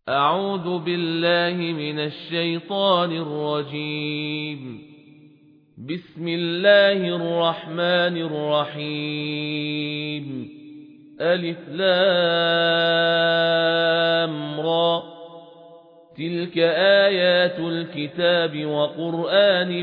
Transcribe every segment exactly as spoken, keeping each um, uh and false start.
أعوذ بالله من الشيطان الرجيم. بسم الله الرحمن الرحيم. ألف لام را. تلك آيات الكتاب وقرآن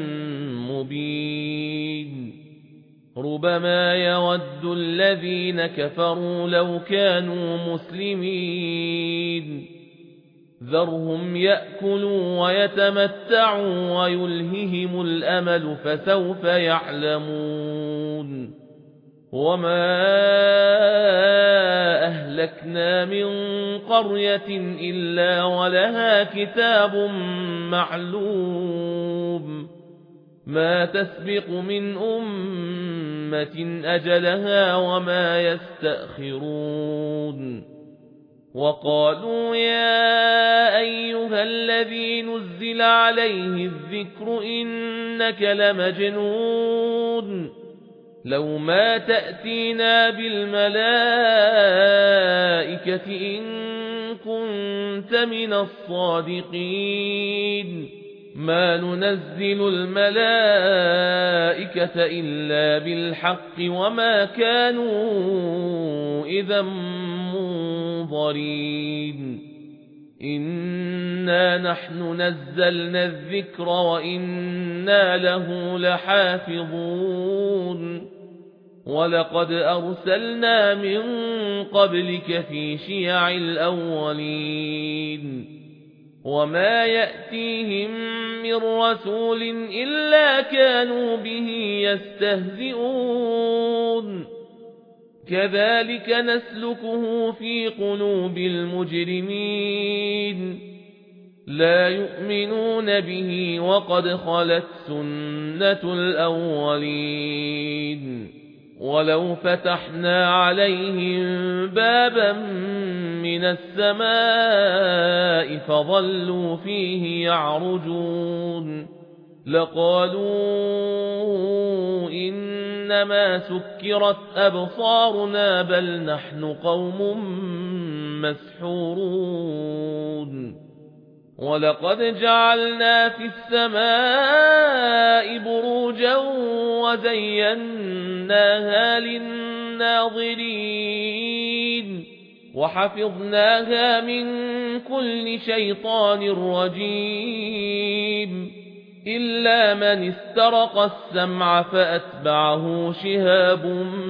مبين. ربما يود الذين كفروا لو كانوا مسلمين. ذرهم يأكلوا ويتمتعوا ويلههم الأمل فسوف يعلمون. وما أهلكنا من قرية إلا ولها كتاب معلوم. ما تسبق من أمة أجلها وما يستأخرون. وقالوا يا أيها الذي نزل عليه الذكر إنك لمجنون. لو ما تأتينا بالملائكة إن كنت من الصادقين. ما ننزل الملائكة إلا بالحق وما كانوا إذا منظرين. إنا نحن نزلنا الذكر وإنا له لحافظون. ولقد أرسلنا من قبلك في شيع الأولين. وما يأتيهم من رسول إلا كانوا به يستهزئون. كذلك نسلكه في قلوب المجرمين. لا يؤمنون به وقد خلت سنة الأولين. ولو فتحنا عليهم بابا من السماء فظلوا فيه يعرجون لقالوا إنما سكرت أبصارنا بل نحن قوم مسحورون. ولقد جعلنا في السماء بروجا وزيناها للناظرين وحفظناها من كل شيطان رجيم إلا من استرق السمع فأتبعه شهاب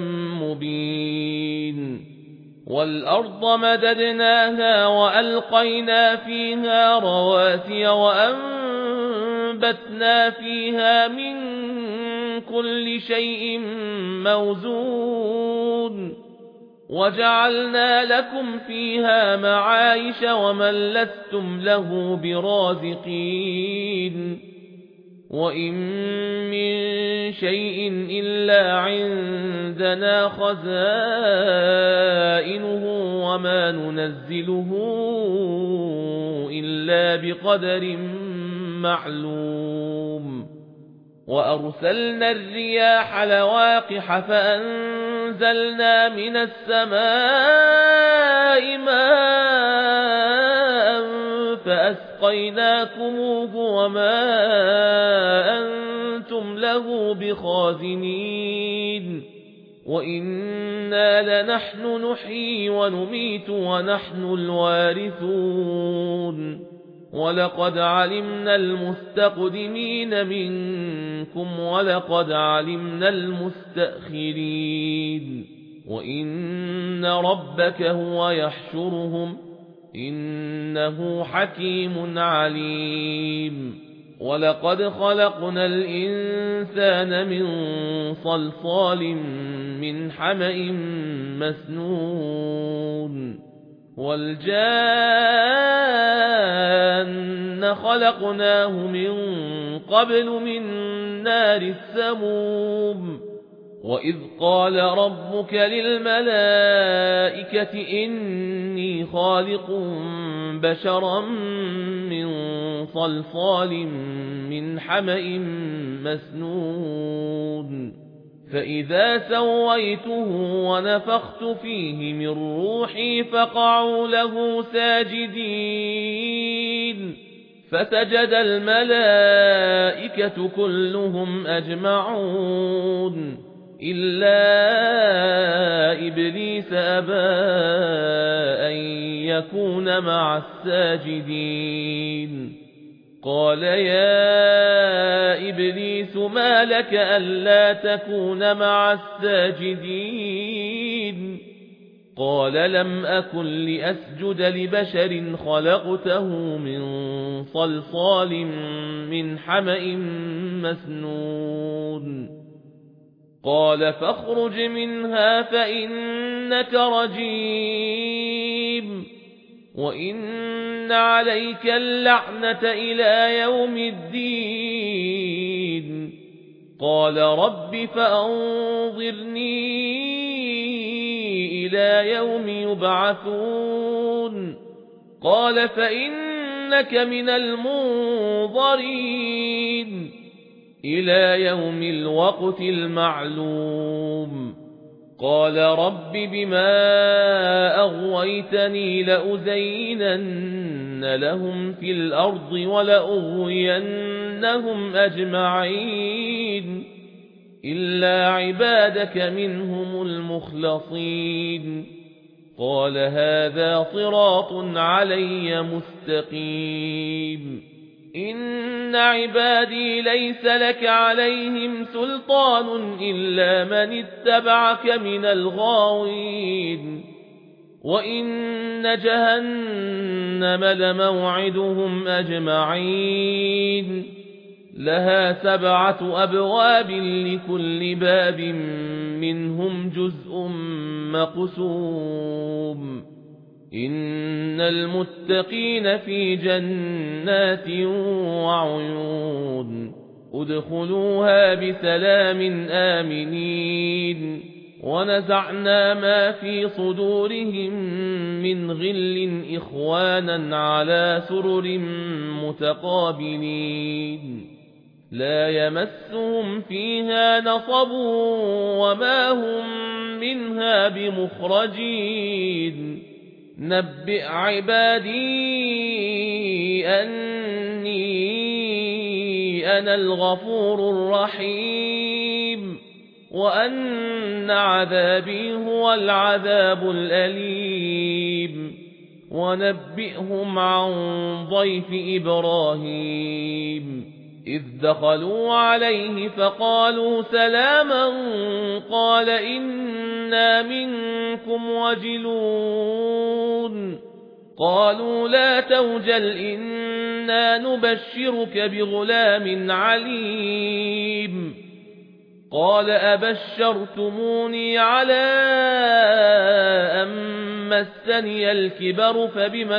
مبين. والأرض مددناها وألقينا فيها رواسي وأنبتنا فيها من كل شيء موزون وجعلنا لكم فيها معايش ومن لستم له برازقين. وإن من شيء إلا عندنا خزائنه وما ننزله إلا بقدر معلوم. وأرسلنا الرياح لواقح فأنزلنا من السماء ماء فأسقيناكموه وما أنتم له بخازنين. وإنا لنحن نحيي ونميت ونحن الوارثون. ولقد علمنا المستقدمين منكم ولقد علمنا المستأخرين. وإن ربك هو يحشرهم إنه حكيم عليم. ولقد خلقنا الإنسان من صلصال من حمأ مسنون. والجان خلقناه من قبل من نار السموم. وإذ قال ربك للملائكة إني خالق بشرا من صلصال من حمأ مسنون فإذا سويته ونفخت فيه من روحي فقعوا له ساجدين فسجد الملائكة كلهم أجمعون إلا إبليس أبى أن يكون مع الساجدين قال يا إبليس ما لك ألا تكون مع الساجدين قال لم أكن لأسجد لبشر خلقته من صلصال من حمأ مسنون قال فاخرج منها فإنك رجيم وإن عليك اللعنة إلى يوم الدين قال رب فأنظرني إلى يوم يبعثون قال فإنك من المنظرين إلى يوم الوقت المعلوم قال رب بما أغويتني لأزينن لهم في الأرض ولأغوينهم أجمعين إلا عبادك منهم المخلصين قال هذا صراط علي مستقيم إن عبادي ليس لك عليهم سلطان إلا من اتبعك من الغاوين وإن جهنم لموعدهم أجمعين لها سبعة أبواب لكل باب منهم جزء مقسوم إن المتقين في جنات وعيون ادخلوها بسلام آمنين ونزعنا ما في صدورهم من غل إخوانا على سرر متقابلين لا يمسهم فيها نصب وما هم منها بمخرجين نبئ عبادي أني أنا الغفور الرحيم وأن عذابي هو العذاب الأليم ونبئهم عن ضيف إبراهيم إذ دخلوا عليه فقالوا سلاما قال إنا منكم وجلون قالوا لا توجل إنا نبشرك بغلام عليم قال أبشرتموني على أن مسني الكبر فبم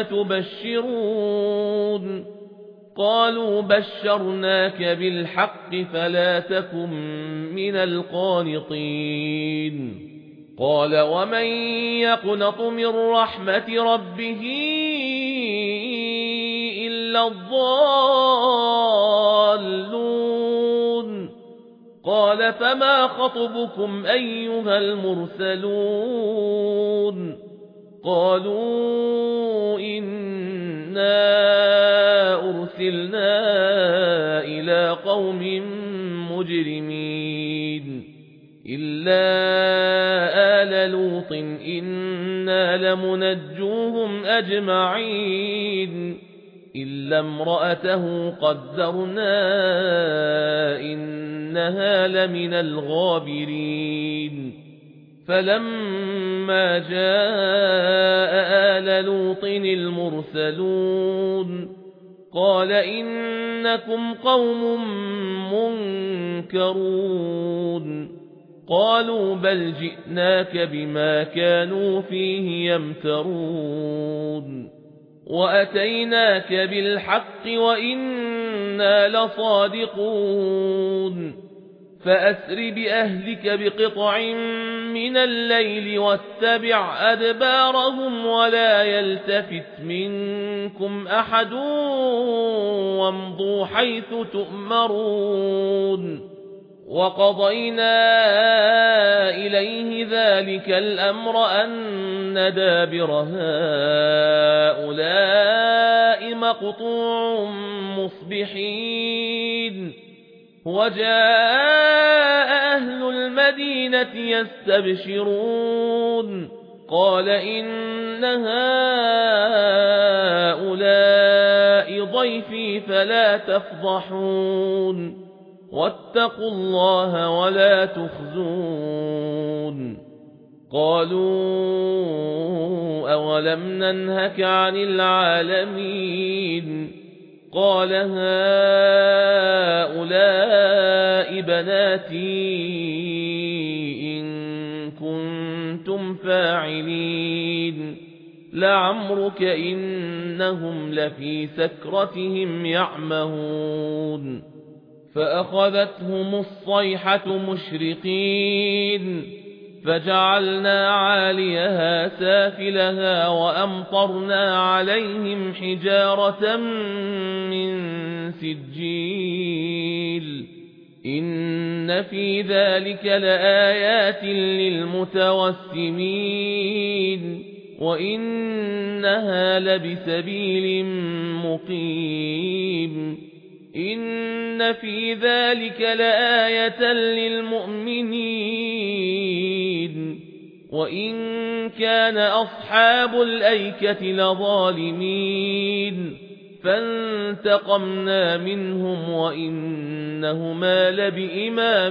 تبشرون قالوا بشرناك بالحق فلا تكن من القانطين قال ومن يقنط من رحمة ربه إلا الضالون قال فما خطبكم أيها المرسلون قالوا إنا أرسلنا إلى قوم مجرمين إلا آل لوط إنا لمنجوهم أجمعين إلا امرأته قدرنا إنها لمن الغابرين فلما جاء آل لوط المرسلون قال إنكم قوم منكرون قالوا بل جئناك بما كانوا فيه يمترون وأتيناك بالحق وإنا لصادقون فأسر بأهلك بقطع من الليل واتبع أدبارهم ولا يلتفت منكم أحد وامضوا حيث تؤمرون وقضينا إليه ذلك الأمر أن دابر هؤلاء مقطوع مصبحين وجاء أهل المدينة يستبشرون قال إن هؤلاء ضيفي فلا تفضحون واتقوا الله ولا تخزون قالوا أولم ننهك عن العالمين قال هؤلاء بناتي إن كنتم فاعلين لعمرك إنهم لفي سكرتهم يعمهون فأخذتهم الصيحة مشرقين فجعلنا عاليها سافلها وأمطرنا عليهم حجارة من سجيل إن في ذلك لآيات للمتوسمين وإنها لبسبيل مقيم إن في ذلك لآية للمؤمنين وإن كان أصحاب الأيكة لظالمين فانتقمنا منهم وإنهما لبإمام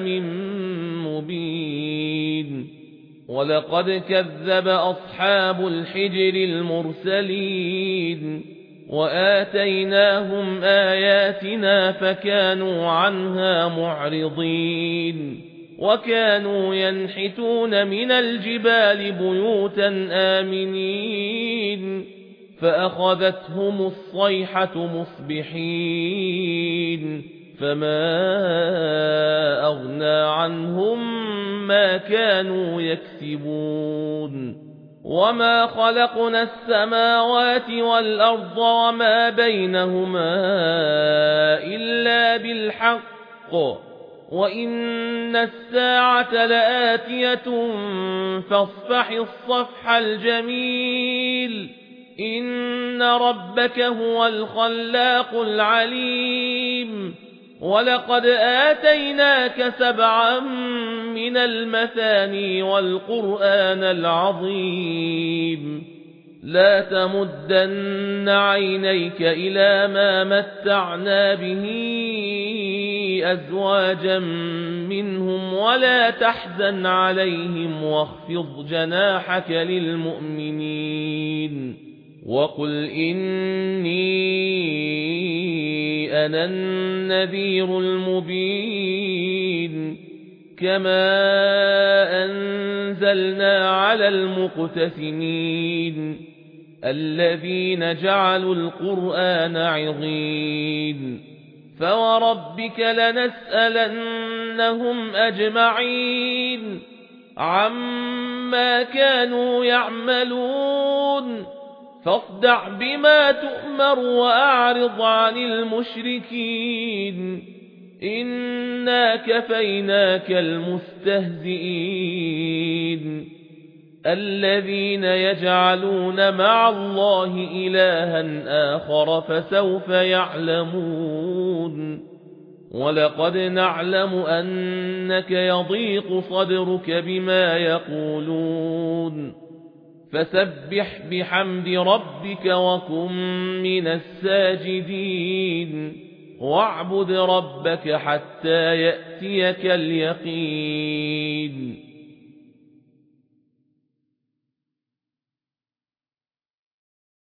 مبين ولقد كذب أصحاب الحجر المرسلين وآتيناهم آياتنا فكانوا عنها معرضين وكانوا ينحتون من الجبال بيوتا آمنين فأخذتهم الصيحة مصبحين فما أغنى عنهم ما كانوا يكسبون وما خلقنا السماوات والأرض وما بينهما إلا بالحق وإن الساعة لآتية فاصفح الصفح الجميل إن ربك هو الخلاق العليم ولقد آتيناك سبعا من المثاني والقرآن العظيم لا تمدن عينيك إلى ما متعنا به أزواجا منهم ولا تحزن عليهم واخفض جناحك للمؤمنين وقل إني أنا النذير المبين كما أنزلنا على المقتسمين الذين جعلوا القرآن عضين فوربك لنسألنهم أجمعين عما كانوا يعملون فاصدع بما تؤمر وأعرض عن المشركين إنا كفيناك المستهزئين الذين يجعلون مع الله إلها آخر فسوف يعلمون ولقد نعلم أنك يضيق صدرك بما يقولون فسبح بحمد ربك وكن من الساجدين واعبد ربك حتى يأتيك اليقين